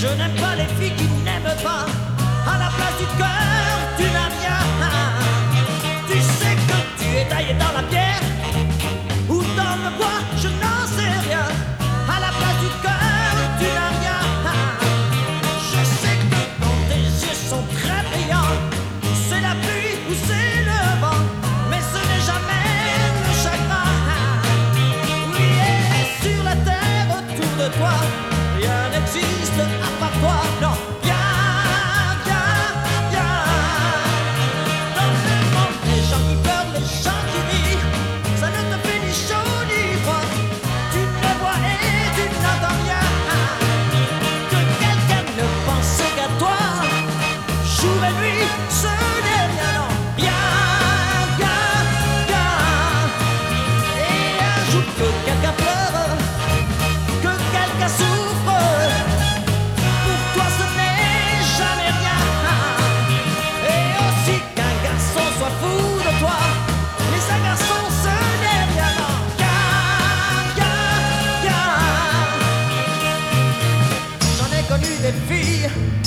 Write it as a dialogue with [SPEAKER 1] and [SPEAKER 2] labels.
[SPEAKER 1] n'aime pas les filles qui n'aiment pas. À la place du cœur, tu n'as rien. Tu sais que tu es taillé dans la pierre ou dans le bois, je n'en sais rien. À la place du cœur, tu n'as rien. Je sais que quand tes yeux sont très brillants, c'est la pluie ou c'est le vent, mais ce n'est jamais le chagrin. Oui, et sur la terre autour de toi, rien n'existe à part toi. Non, viens, viens, viens. Dans le monde, les gens qui pleurent, les gens qui rient, ça ne te fait ni chaud ni froid. Tu ne vois et tu n'entends rien. Que quelqu'un ne pense qu'à toi, jour et nuit, ce n'est rien. Non, viens, viens, viens. Et un jour que quelqu'un pleure, que quelqu'un souffre, pour toi ce n'est jamais rien. Et aussi qu'un garçon soit fou de toi, mais un garçon ce n'est rien. Non, viens, viens, viens. J'en ai connu des filles